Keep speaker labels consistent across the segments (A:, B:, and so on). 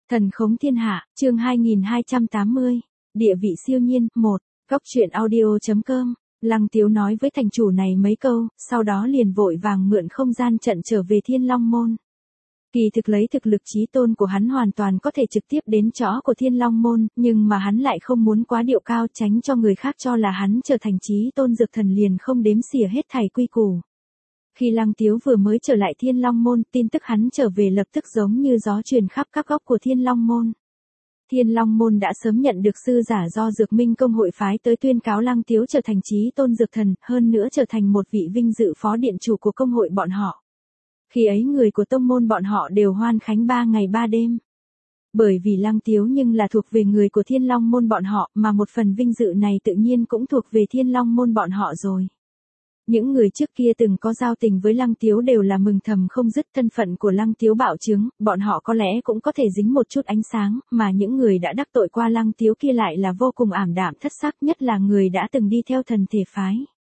A: Thần khống thiên hạ, chương 2280, địa vị siêu nhiên, 1, góc truyện audio.com. Lăng Tiếu nói với thành chủ này mấy câu, sau đó liền vội vàng mượn không gian trận trở về Thiên Long Môn. Kỳ thực lấy thực lực chí tôn của hắn hoàn toàn có thể trực tiếp đến chỗ của Thiên Long Môn, nhưng mà hắn lại không muốn quá điệu cao tránh cho người khác cho là hắn trở thành chí tôn dược thần liền không đếm xỉa hết thảy quy củ. Khi Lăng Tiếu vừa mới trở lại Thiên Long Môn, tin tức hắn trở về lập tức giống như gió truyền khắp các góc của Thiên Long Môn. Thiên Long Môn đã sớm nhận được sư giả do Dược Minh Công hội phái tới tuyên cáo Lăng Tiếu trở thành chí tôn dược thần, hơn nữa trở thành một vị vinh dự phó điện chủ của công hội bọn họ. Khi ấy người của tông môn bọn họ đều hoan khánh 3 ngày 3 đêm. Bởi vì Lăng Tiếu nhưng là thuộc về người của Thiên Long Môn bọn họ, mà một phần vinh dự này tự nhiên cũng thuộc về Thiên Long Môn bọn họ rồi. Những người trước kia từng có giao tình với Lăng Tiếu đều là mừng thầm không dứt, thân phận của Lăng Tiếu bạo chứng, bọn họ có lẽ cũng có thể dính một chút ánh sáng, mà những người đã đắc tội qua Lăng Tiếu kia lại là vô cùng ảm đạm thất sắc, nhất là người đã từng đi theo thần thể phái.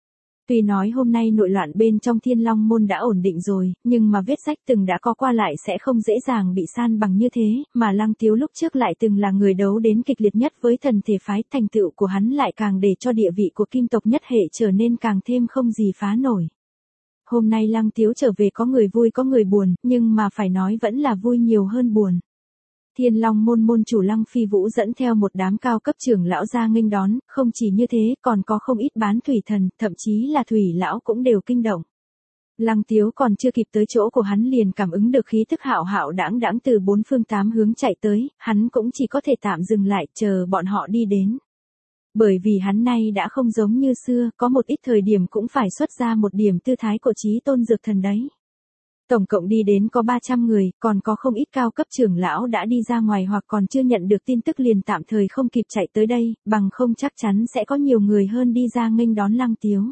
A: Tuy nói hôm nay nội loạn bên trong Thiên Long Môn đã ổn định rồi, nhưng mà vết rách từng đã có qua lại sẽ không dễ dàng bị san bằng như thế, mà Lăng Tiếu lúc trước lại từng là người đấu đến kịch liệt nhất với thần thể phái, thành tựu của hắn lại càng để cho địa vị của kim tộc nhất hệ trở nên càng thêm không gì phá nổi. Hôm nay Lăng Tiếu trở về có người vui có người buồn, nhưng mà phải nói vẫn là vui nhiều hơn buồn. Thiên Long Môn môn chủ Lăng Phi Vũ dẫn theo một đám cao cấp trưởng lão ra nghênh đón, không chỉ như thế còn có không ít bán thủy thần, thậm chí là thủy lão cũng đều kinh động. Lăng Tiếu còn chưa kịp tới chỗ của hắn liền cảm ứng được khí thức hạo hạo đãng đãng từ bốn phương tám hướng chạy tới, hắn cũng chỉ có thể tạm dừng lại chờ bọn họ đi đến. Bởi vì hắn nay đã không giống như xưa, có một ít thời điểm cũng phải xuất ra một điểm tư thái của chí tôn dược thần đấy. Tổng cộng đi đến có 300 người, còn có không ít cao cấp trưởng lão đã đi ra ngoài hoặc còn chưa nhận được tin tức liền tạm thời không kịp chạy tới đây, bằng không chắc chắn sẽ có nhiều người hơn đi ra nghênh đón Lăng Tiếu.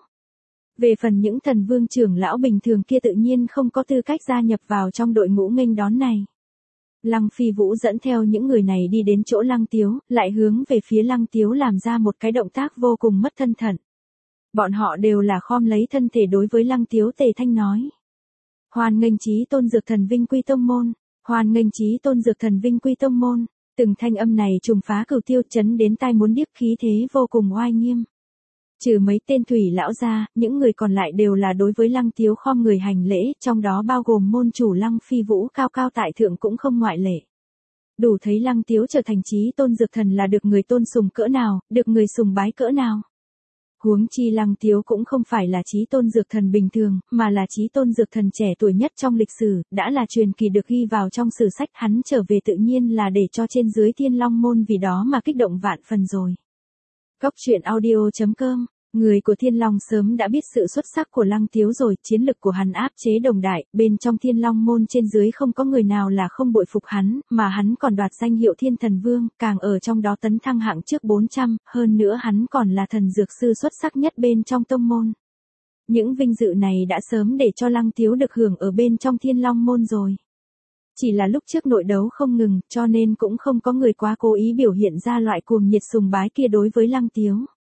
A: Về phần những thần vương trưởng lão bình thường kia tự nhiên không có tư cách gia nhập vào trong đội ngũ nghênh đón này. Lăng Phi Vũ dẫn theo những người này đi đến chỗ Lăng Tiếu, lại hướng về phía Lăng Tiếu làm ra một cái động tác vô cùng mất thân thận. Bọn họ đều là khom lấy thân thể đối với Lăng Tiếu tề thanh nói. Hoan nghênh chí tôn dược thần vinh quy tông môn, hoan nghênh chí tôn dược thần vinh quy tông môn, từng thanh âm này trùng phá cửu tiêu chấn đến tai muốn điếc, khí thế vô cùng oai nghiêm. Trừ mấy tên thủy lão ra, những người còn lại đều là đối với Lăng Tiếu khom người hành lễ, trong đó bao gồm môn chủ Lăng Phi Vũ cao cao tại thượng cũng không ngoại lệ. Đủ thấy Lăng Tiếu trở thành chí tôn dược thần là được người tôn sùng cỡ nào, được người sùng bái cỡ nào. Huống chi Lăng Tiếu cũng không phải là chí tôn dược thần bình thường, mà là chí tôn dược thần trẻ tuổi nhất trong lịch sử, đã là truyền kỳ được ghi vào trong sử sách, hắn trở về tự nhiên là để cho trên dưới Thiên Long Môn vì đó mà kích động vạn phần rồi. Góc truyện audio.com. Người của Thiên Long sớm đã biết sự xuất sắc của Lăng Tiếu rồi, chiến lực của hắn áp chế đồng đại, bên trong Thiên Long Môn trên dưới không có người nào là không bội phục hắn, mà hắn còn đoạt danh hiệu Thiên Thần Vương, càng ở trong đó tấn thăng hạng trước 400, hơn nữa hắn còn là thần dược sư xuất sắc nhất bên trong tông môn. Những vinh dự này đã sớm để cho Lăng Tiếu được hưởng ở bên trong Thiên Long Môn rồi. Chỉ là lúc trước nội đấu không ngừng, cho nên cũng không có người quá cố ý biểu hiện ra loại cuồng nhiệt sùng bái kia đối với Lăng Tiếu.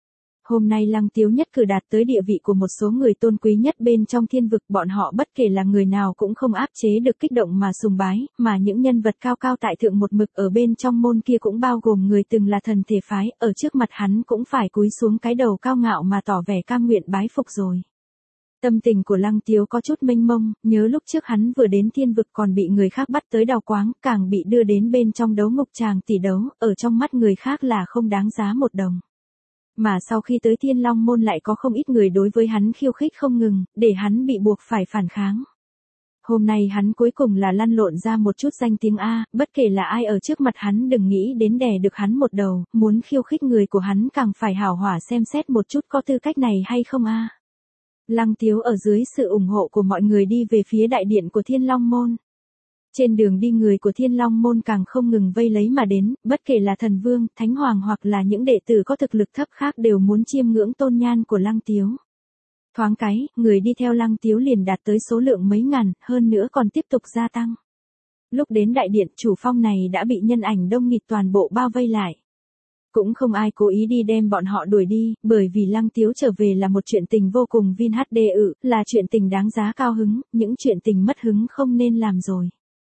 A: Hôm nay Lăng Tiếu nhất cử đạt tới địa vị của một số người tôn quý nhất bên trong thiên vực, bọn họ bất kể là người nào cũng không áp chế được kích động mà sùng bái, mà những nhân vật cao cao tại thượng một mực ở bên trong môn kia cũng bao gồm người từng là thần thể phái, ở trước mặt hắn cũng phải cúi xuống cái đầu cao ngạo mà tỏ vẻ cam nguyện bái phục rồi. Tâm tình của Lăng Tiếu có chút mênh mông, nhớ lúc trước hắn vừa đến thiên vực còn bị người khác bắt tới đào quáng, càng bị đưa đến bên trong đấu ngục tràng tỷ đấu, ở trong mắt người khác là không đáng giá một đồng. Mà sau khi tới Thiên Long Môn lại có không ít người đối với hắn khiêu khích không ngừng, để hắn bị buộc phải phản kháng. Hôm nay hắn cuối cùng là lăn lộn ra một chút danh tiếng A, bất kể là ai ở trước mặt hắn đừng nghĩ đến đè được hắn một đầu, muốn khiêu khích người của hắn càng phải hảo hỏa xem xét một chút có tư cách này hay không A. Lăng Tiếu ở dưới sự ủng hộ của mọi người đi về phía đại điện của Thiên Long Môn. Trên đường đi người của Thiên Long Môn càng không ngừng vây lấy mà đến, bất kể là thần vương, thánh hoàng hoặc là những đệ tử có thực lực thấp khác đều muốn chiêm ngưỡng tôn nhan của Lăng Tiếu. Thoáng cái, người đi theo Lăng Tiếu liền đạt tới số lượng mấy ngàn, hơn nữa còn tiếp tục gia tăng. Lúc đến đại điện, chủ phong này đã bị nhân ảnh đông nghịt toàn bộ bao vây lại. Cũng không ai cố ý đi đem bọn họ đuổi đi, bởi vì Lăng Tiếu trở về là một chuyện tình vô cùng vin HD là chuyện tình đáng giá cao hứng, những chuyện tình mất hứng không nên làm rồi.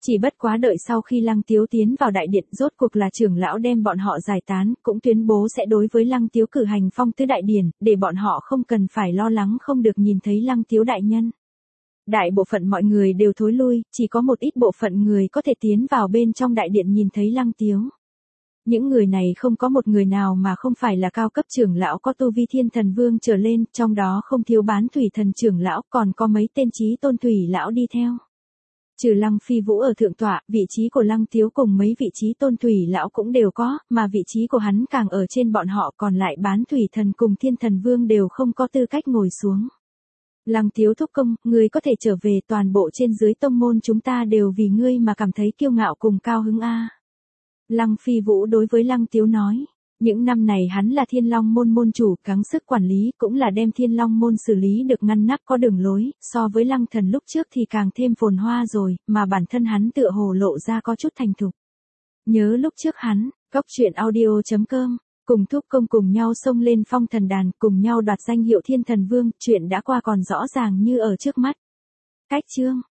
A: Chỉ bất quá đợi sau khi Lăng Tiếu tiến vào đại điện, rốt cuộc là trưởng lão đem bọn họ giải tán, cũng tuyên bố sẽ đối với Lăng Tiếu cử hành phong tứ đại điển, để bọn họ không cần phải lo lắng không được nhìn thấy Lăng Tiếu đại nhân. Đại bộ phận mọi người đều thối lui, chỉ có một ít bộ phận người có thể tiến vào bên trong đại điện nhìn thấy Lăng Tiếu. Những người này không có một người nào mà không phải là cao cấp trưởng lão có tu vi thiên thần vương trở lên, trong đó không thiếu bán thủy thần trưởng lão, còn có mấy tên chí tôn thủy lão đi theo. Trừ Lăng Phi Vũ ở thượng tọa, vị trí của Lăng Tiếu cùng mấy vị trí tôn thủy lão cũng đều có, mà vị trí của hắn càng ở trên bọn họ, còn lại bán thủy thần cùng thiên thần vương đều không có tư cách ngồi xuống. Lăng Tiếu thúc công, ngươi có thể trở về, toàn bộ trên dưới tông môn chúng ta đều vì ngươi mà cảm thấy kiêu ngạo cùng cao hứng a. Lăng Phi Vũ đối với Lăng Tiếu nói, những năm này hắn là Thiên Long môn môn chủ, gắng sức quản lý, cũng là đem Thiên Long môn xử lý được ngăn nắp có đường lối, so với Lăng Thần lúc trước thì càng thêm phồn hoa rồi, mà bản thân hắn tựa hồ lộ ra có chút thành thục. Nhớ lúc trước hắn, Goctruyện.audio.com cùng thúc công cùng nhau xông lên phong thần đàn, cùng nhau đoạt danh hiệu Thiên Thần Vương, chuyện đã qua còn rõ ràng như ở trước mắt. Cách chương